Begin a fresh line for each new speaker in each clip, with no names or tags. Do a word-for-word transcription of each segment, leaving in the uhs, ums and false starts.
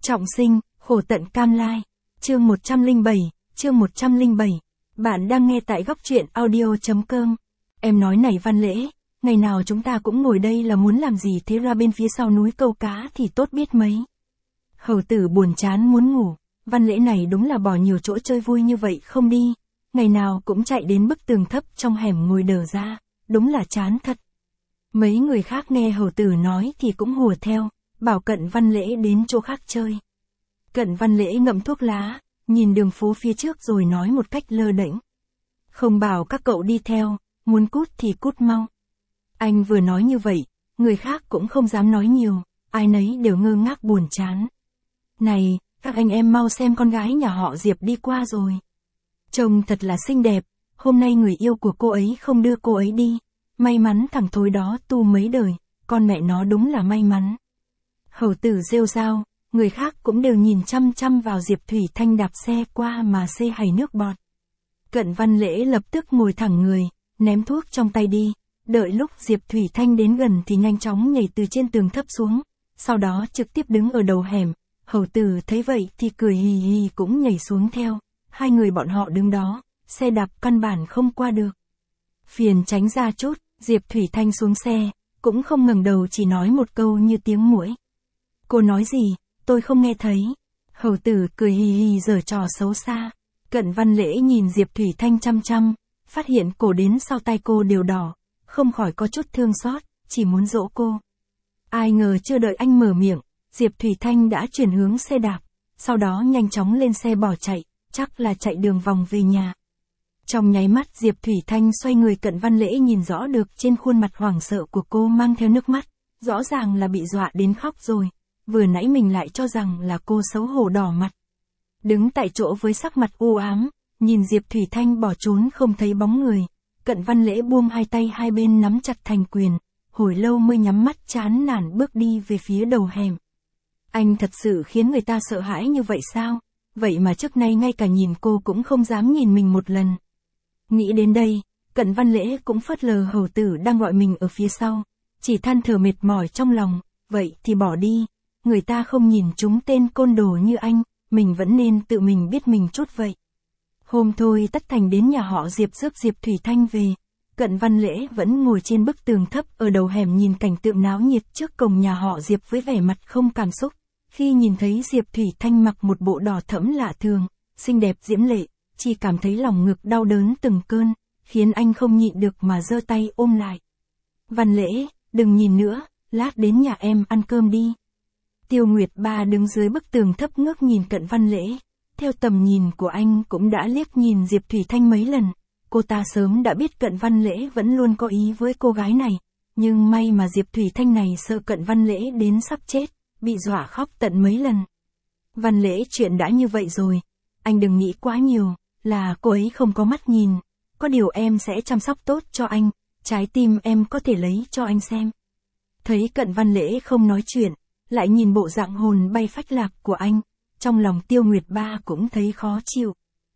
Trọng sinh, khổ tận cam lai. Chương một trăm lẻ bảy, chương một trăm lẻ bảy. Bạn đang nghe tại góc truyện audio.com. Em nói này Văn Lễ, ngày nào chúng ta cũng ngồi đây là muốn làm gì thế, ra bên phía sau núi câu cá thì tốt biết mấy. Hầu tử buồn chán muốn ngủ, Văn Lễ này đúng là bỏ nhiều chỗ chơi vui như vậy không đi. Ngày nào cũng chạy đến bức tường thấp trong hẻm ngồi đờ ra, đúng là chán thật. Mấy người khác nghe hầu tử nói thì cũng hùa theo, bảo Cận Văn Lễ đến chỗ khác chơi. Cận Văn Lễ ngậm thuốc lá, nhìn đường phố phía trước rồi nói một cách lơ đễnh. Không bảo các cậu đi theo, muốn cút thì cút mau. Anh vừa nói như vậy, người khác cũng không dám nói nhiều, ai nấy đều ngơ ngác buồn chán. Này, các anh em mau xem con gái nhà họ Diệp đi qua rồi. Trông thật là xinh đẹp, hôm nay người yêu của cô ấy không đưa cô ấy đi. May mắn thằng thối đó tu mấy đời, con mẹ nó đúng là may mắn. Hầu tử rêu rao, người khác cũng đều nhìn chăm chăm vào Diệp Thủy Thanh đạp xe qua mà xê hầy nước bọt. Cận Văn Lễ lập tức ngồi thẳng người, ném thuốc trong tay đi, đợi lúc Diệp Thủy Thanh đến gần thì nhanh chóng nhảy từ trên tường thấp xuống, sau đó trực tiếp đứng ở đầu hẻm. Hầu tử thấy vậy thì cười hì hì cũng nhảy xuống theo, hai người bọn họ đứng đó, xe đạp căn bản không qua được. Phiền tránh ra chút, Diệp Thủy Thanh xuống xe, cũng không ngẩng đầu chỉ nói một câu như tiếng muỗi. Cô nói gì, tôi không nghe thấy. Hầu tử cười hì hì giở trò xấu xa. Cận Văn Lễ nhìn Diệp Thủy Thanh chăm chăm, phát hiện cổ đến sau tay cô đều đỏ, không khỏi có chút thương xót, chỉ muốn dỗ cô. Ai ngờ chưa đợi anh mở miệng, Diệp Thủy Thanh đã chuyển hướng xe đạp, sau đó nhanh chóng lên xe bỏ chạy, chắc là chạy đường vòng về nhà. Trong nháy mắt Diệp Thủy Thanh xoay người, Cận Văn Lễ nhìn rõ được trên khuôn mặt hoảng sợ của cô mang theo nước mắt, rõ ràng là bị dọa đến khóc rồi, vừa nãy mình lại cho rằng là cô xấu hổ đỏ mặt. Đứng tại chỗ với sắc mặt u ám, nhìn Diệp Thủy Thanh bỏ trốn không thấy bóng người, Cận Văn Lễ buông hai tay hai bên nắm chặt thành quyền, hồi lâu mới nhắm mắt chán nản bước đi về phía đầu hẻm. Anh thật sự khiến người ta sợ hãi như vậy sao? Vậy mà trước nay ngay cả nhìn cô cũng không dám nhìn mình một lần. Nghĩ đến đây, Cận Văn Lễ cũng phớt lờ hầu tử đang gọi mình ở phía sau, chỉ than thở mệt mỏi trong lòng, vậy thì bỏ đi, người ta không nhìn chúng tên côn đồ như anh, mình vẫn nên tự mình biết mình chút vậy. Hôm thôi Tất Thành đến nhà họ Diệp rước Diệp Thủy Thanh về, Cận Văn Lễ vẫn ngồi trên bức tường thấp ở đầu hẻm nhìn cảnh tượng náo nhiệt trước cổng nhà họ Diệp với vẻ mặt không cảm xúc. Khi nhìn thấy Diệp Thủy Thanh mặc một bộ đỏ thẫm lạ thường, xinh đẹp diễm lệ, chỉ cảm thấy lòng ngực đau đớn từng cơn, khiến anh không nhịn được mà giơ tay ôm lại. Văn Lễ, đừng nhìn nữa, lát đến nhà em ăn cơm đi. Tiêu Nguyệt Ba đứng dưới bức tường thấp ngước nhìn Cận Văn Lễ, theo tầm nhìn của anh cũng đã liếc nhìn Diệp Thủy Thanh mấy lần, cô ta sớm đã biết Cận Văn Lễ vẫn luôn có ý với cô gái này, nhưng may mà Diệp Thủy Thanh này sợ Cận Văn Lễ đến sắp chết, bị dọa khóc tận mấy lần. Văn Lễ, chuyện đã như vậy rồi, anh đừng nghĩ quá nhiều, là cô ấy không có mắt nhìn, có điều em sẽ chăm sóc tốt cho anh, trái tim em có thể lấy cho anh xem. Thấy Cận Văn Lễ không nói chuyện, lại nhìn bộ dạng hồn bay phách lạc của anh, trong lòng Tiêu Nguyệt Ba cũng thấy khó chịu.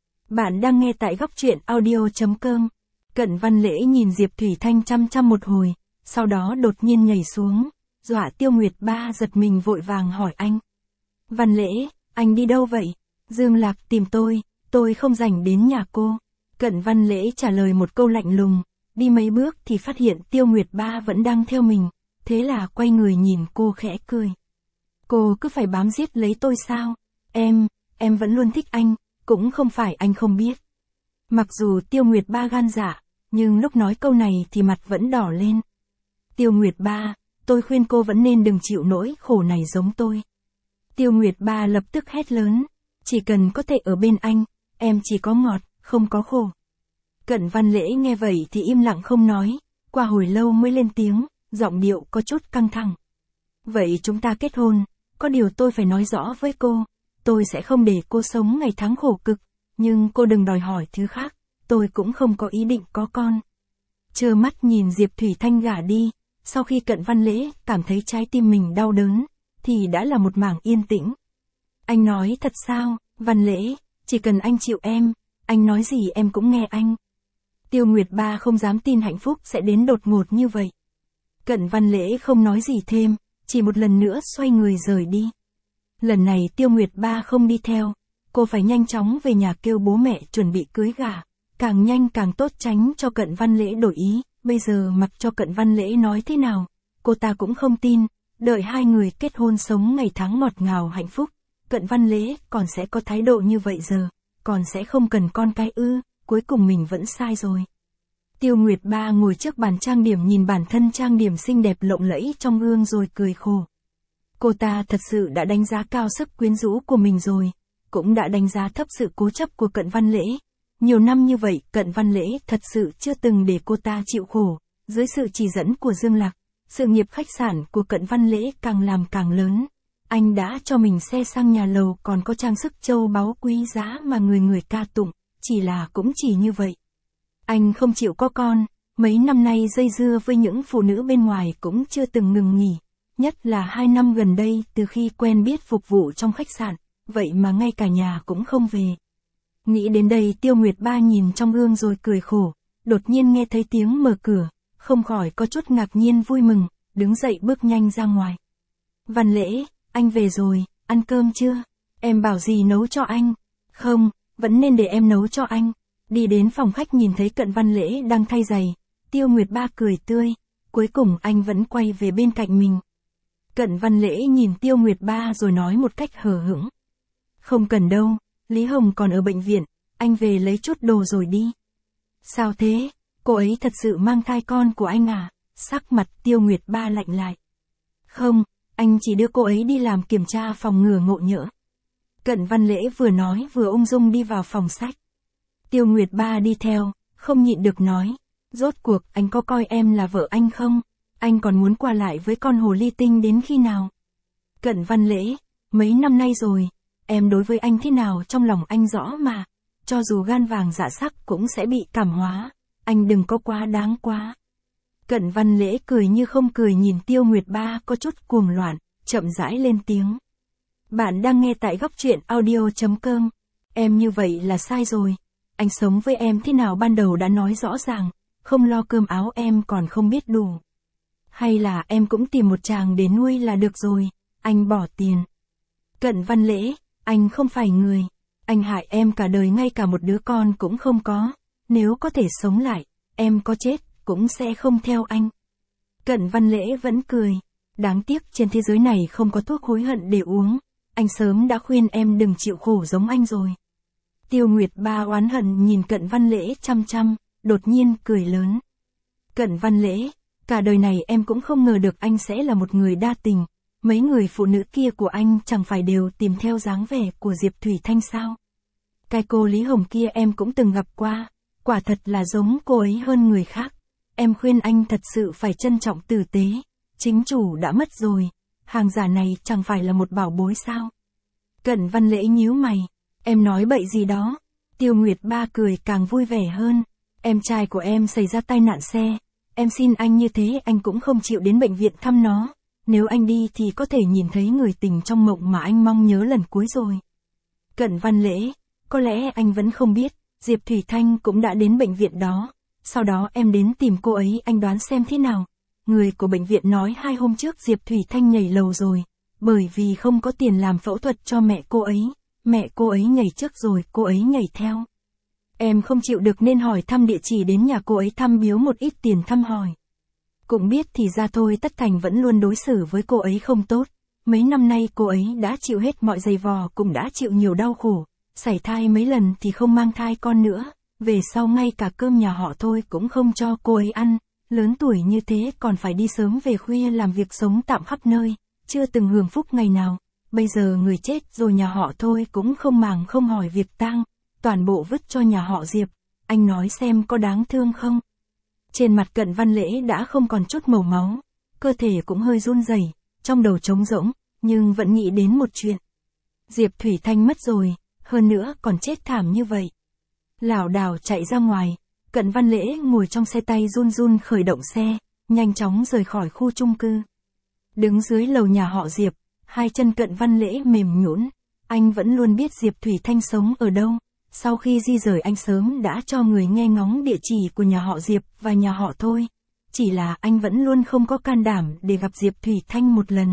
Bạn đang nghe tại góc truyện audio.com. Cận Văn Lễ nhìn Diệp Thủy Thanh chăm chăm một hồi, sau đó đột nhiên nhảy xuống, dọa Tiêu Nguyệt Ba giật mình vội vàng hỏi anh. Văn Lễ, anh đi đâu vậy? Dương Lạc tìm tôi, tôi không rảnh đến nhà cô. Cận Văn Lễ trả lời một câu lạnh lùng, đi mấy bước thì phát hiện Tiêu Nguyệt Ba vẫn đang theo mình, thế là quay người nhìn cô khẽ cười. Cô cứ phải bám giết lấy tôi sao? Em, em vẫn luôn thích anh, cũng không phải anh không biết. Mặc dù Tiêu Nguyệt Ba gan dạ, nhưng lúc nói câu này thì mặt vẫn đỏ lên. Tiêu Nguyệt Ba, tôi khuyên cô vẫn nên đừng chịu nỗi khổ này giống tôi. Tiêu Nguyệt Ba lập tức hét lớn, chỉ cần có thể ở bên anh, em chỉ có ngọt, không có khổ. Cận Văn Lễ nghe vậy thì im lặng không nói, qua hồi lâu mới lên tiếng, giọng điệu có chút căng thẳng. Vậy chúng ta kết hôn, có điều tôi phải nói rõ với cô, tôi sẽ không để cô sống ngày tháng khổ cực, nhưng cô đừng đòi hỏi thứ khác, tôi cũng không có ý định có con. Trơ mắt nhìn Diệp Thủy Thanh gả đi, sau khi Cận Văn Lễ cảm thấy trái tim mình đau đớn, thì đã là một mảng yên tĩnh. Anh nói thật sao, Văn Lễ, chỉ cần anh chịu em, anh nói gì em cũng nghe anh. Tiêu Nguyệt Ba không dám tin hạnh phúc sẽ đến đột ngột như vậy. Cận Văn Lễ không nói gì thêm, chỉ một lần nữa xoay người rời đi. Lần này Tiêu Nguyệt Ba không đi theo, cô phải nhanh chóng về nhà kêu bố mẹ chuẩn bị cưới gả, càng nhanh càng tốt tránh cho Cận Văn Lễ đổi ý, bây giờ mặc cho Cận Văn Lễ nói thế nào, cô ta cũng không tin, đợi hai người kết hôn sống ngày tháng ngọt ngào hạnh phúc, Cận Văn Lễ còn sẽ có thái độ như vậy giờ, còn sẽ không cần con cái ư, cuối cùng mình vẫn sai rồi. Tiêu Nguyệt Ba ngồi trước bàn trang điểm nhìn bản thân trang điểm xinh đẹp lộng lẫy trong gương rồi cười khổ. Cô ta thật sự đã đánh giá cao sức quyến rũ của mình rồi, cũng đã đánh giá thấp sự cố chấp của Cận Văn Lễ. Nhiều năm như vậy, Cận Văn Lễ thật sự chưa từng để cô ta chịu khổ, dưới sự chỉ dẫn của Dương Lạc, sự nghiệp khách sạn của Cận Văn Lễ càng làm càng lớn. Anh đã cho mình xe sang nhà lầu còn có trang sức châu báu quý giá mà người người ca tụng, chỉ là cũng chỉ như vậy. Anh không chịu có con, mấy năm nay dây dưa với những phụ nữ bên ngoài cũng chưa từng ngừng nghỉ, nhất là hai năm gần đây từ khi quen biết phục vụ trong khách sạn, vậy mà ngay cả nhà cũng không về. Nghĩ đến đây Tiêu Nguyệt Ba nhìn trong gương rồi cười khổ, đột nhiên nghe thấy tiếng mở cửa, không khỏi có chút ngạc nhiên vui mừng, đứng dậy bước nhanh ra ngoài. Văn Lễ, anh về rồi, ăn cơm chưa? Em bảo gì nấu cho anh? Không, vẫn nên để em nấu cho anh. Đi đến phòng khách nhìn thấy Cận Văn Lễ đang thay giày, Tiêu Nguyệt Ba cười tươi, cuối cùng anh vẫn quay về bên cạnh mình. Cận Văn Lễ nhìn Tiêu Nguyệt Ba rồi nói một cách hờ hững. Không cần đâu, Lý Hồng còn ở bệnh viện, anh về lấy chút đồ rồi đi. Sao thế, cô ấy thật sự mang thai con của anh à? Sắc mặt Tiêu Nguyệt Ba lạnh lại. Không, anh chỉ đưa cô ấy đi làm kiểm tra phòng ngừa ngộ nhỡ. Cận Văn Lễ vừa nói vừa ung dung đi vào phòng sách. Tiêu Nguyệt Ba đi theo, không nhịn được nói, rốt cuộc anh có coi em là vợ anh không? Anh còn muốn qua lại với con hồ ly tinh đến khi nào? Cận Văn Lễ, mấy năm nay rồi, em đối với anh thế nào trong lòng anh rõ mà, cho dù gan vàng dạ sắc cũng sẽ bị cảm hóa, anh đừng có quá đáng quá. Cận Văn Lễ cười như không cười nhìn Tiêu Nguyệt Ba có chút cuồng loạn, chậm rãi lên tiếng. Bạn đang nghe tại góc truyện audio chấm com. Em như vậy là sai rồi. Anh sống với em thế nào ban đầu đã nói rõ ràng, không lo cơm áo em còn không biết đủ. Hay là em cũng tìm một chàng để nuôi là được rồi, anh bỏ tiền. Cận Văn Lễ, anh không phải người. Anh hại em cả đời ngay cả một đứa con cũng không có. Nếu có thể sống lại, em có chết cũng sẽ không theo anh. Cận Văn Lễ vẫn cười. Đáng tiếc trên thế giới này không có thuốc hối hận để uống. Anh sớm đã khuyên em đừng chịu khổ giống anh rồi. Tiêu Nguyệt Ba oán hận nhìn Cận Văn Lễ chăm chăm, đột nhiên cười lớn. Cận Văn Lễ, cả đời này em cũng không ngờ được anh sẽ là một người đa tình. Mấy người phụ nữ kia của anh chẳng phải đều tìm theo dáng vẻ của Diệp Thủy Thanh sao? Cái cô Lý Hồng kia em cũng từng gặp qua, quả thật là giống cô ấy hơn người khác. Em khuyên anh thật sự phải trân trọng tử tế, chính chủ đã mất rồi, hàng giả này chẳng phải là một bảo bối sao? Cận Văn Lễ nhíu mày, em nói bậy gì đó? Tiêu Nguyệt Ba cười càng vui vẻ hơn, em trai của em xảy ra tai nạn xe, em xin anh như thế anh cũng không chịu đến bệnh viện thăm nó, nếu anh đi thì có thể nhìn thấy người tình trong mộng mà anh mong nhớ lần cuối rồi. Cận Văn Lễ, có lẽ anh vẫn không biết, Diệp Thủy Thanh cũng đã đến bệnh viện đó, sau đó em đến tìm cô ấy anh đoán xem thế nào. Người của bệnh viện nói hai hôm trước Diệp Thủy Thanh nhảy lầu rồi, bởi vì không có tiền làm phẫu thuật cho mẹ cô ấy, mẹ cô ấy nhảy trước rồi cô ấy nhảy theo. Em không chịu được nên hỏi thăm địa chỉ đến nhà cô ấy thăm biếu một ít tiền thăm hỏi. Cũng biết thì ra thôi Tất Thành vẫn luôn đối xử với cô ấy không tốt, mấy năm nay cô ấy đã chịu hết mọi giày vò cũng đã chịu nhiều đau khổ, sảy thai mấy lần thì không mang thai con nữa, về sau ngay cả cơm nhà họ thôi cũng không cho cô ấy ăn. Lớn tuổi như thế còn phải đi sớm về khuya làm việc sống tạm khắp nơi, chưa từng hưởng phúc ngày nào, bây giờ người chết rồi nhà họ thôi cũng không màng không hỏi việc tang, toàn bộ vứt cho nhà họ Diệp, anh nói xem có đáng thương không? Trên mặt Cận Văn Lễ đã không còn chút màu máu, cơ thể cũng hơi run rẩy, trong đầu trống rỗng, nhưng vẫn nghĩ đến một chuyện. Diệp Thủy Thanh mất rồi, hơn nữa còn chết thảm như vậy. Lảo đảo chạy ra ngoài. Cận Văn Lễ ngồi trong xe tay run run khởi động xe, nhanh chóng rời khỏi khu chung cư. Đứng dưới lầu nhà họ Diệp, hai chân Cận Văn Lễ mềm nhũn, anh vẫn luôn biết Diệp Thủy Thanh sống ở đâu. Sau khi di rời anh sớm đã cho người nghe ngóng địa chỉ của nhà họ Diệp và nhà họ thôi. Chỉ là anh vẫn luôn không có can đảm để gặp Diệp Thủy Thanh một lần.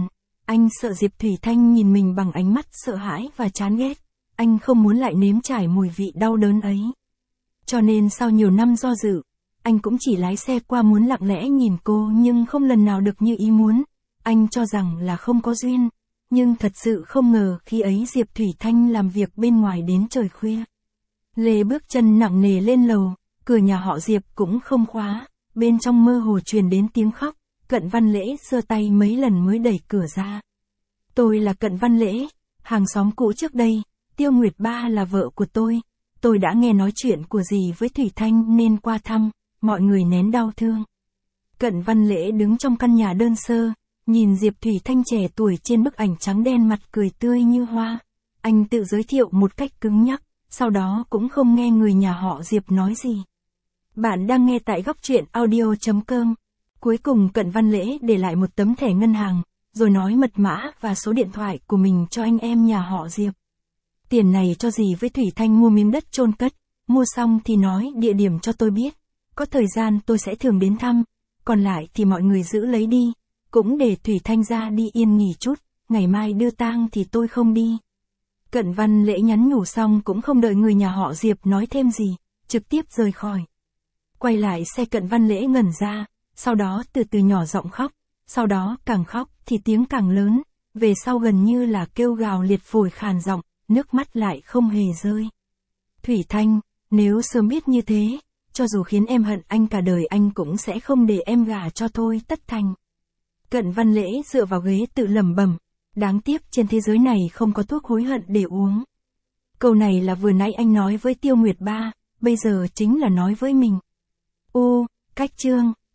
Anh sợ Diệp Thủy Thanh nhìn mình bằng ánh mắt sợ hãi và chán ghét. Anh không muốn lại nếm trải mùi vị đau đớn ấy. Cho nên sau nhiều năm do dự, anh cũng chỉ lái xe qua muốn lặng lẽ nhìn cô nhưng không lần nào được như ý muốn. Anh cho rằng là không có duyên. Nhưng thật sự không ngờ khi ấy Diệp Thủy Thanh làm việc bên ngoài đến trời khuya. Lê bước chân nặng nề lên lầu, cửa nhà họ Diệp cũng không khóa, bên trong mơ hồ truyền đến tiếng khóc, Cận Văn Lễ giơ tay mấy lần mới đẩy cửa ra. Tôi là Cận Văn Lễ, hàng xóm cũ trước đây, Tiêu Nguyệt Ba là vợ của tôi. Tôi đã nghe nói chuyện của dì với Thủy Thanh nên qua thăm, mọi người nén đau thương. Cận Văn Lễ đứng trong căn nhà đơn sơ, nhìn Diệp Thủy Thanh trẻ tuổi trên bức ảnh trắng đen mặt cười tươi như hoa. Anh tự giới thiệu một cách cứng nhắc, sau đó cũng không nghe người nhà họ Diệp nói gì. Bạn đang nghe tại góc truyện audio chấm com. Cuối cùng Cận Văn Lễ để lại một tấm thẻ ngân hàng, rồi nói mật mã và số điện thoại của mình cho anh em nhà họ Diệp. Tiền này cho dì với Thủy Thanh mua miếng đất chôn cất, mua xong thì nói địa điểm cho tôi biết. Có thời gian tôi sẽ thường đến thăm, còn lại thì mọi người giữ lấy đi. Cũng để Thủy Thanh ra đi yên nghỉ chút, ngày mai đưa tang thì tôi không đi. Cận Văn Lễ nhắn nhủ xong cũng không đợi người nhà họ Diệp nói thêm gì, trực tiếp rời khỏi. Quay lại xe Cận Văn Lễ ngẩn ra, sau đó từ từ nhỏ giọng khóc, sau đó càng khóc thì tiếng càng lớn, về sau gần như là kêu gào liệt phổi khàn giọng, nước mắt lại không hề rơi. Thủy Thanh, nếu sớm biết như thế, cho dù khiến em hận anh cả đời anh cũng sẽ không để em gả cho tôi tất thành. Cận Văn Lễ dựa vào ghế tự lẩm bẩm, đáng tiếc trên thế giới này không có thuốc hối hận để uống. Câu này là vừa nãy anh nói với Tiêu Nguyệt Ba, bây giờ chính là nói với mình. Ô, cách chương.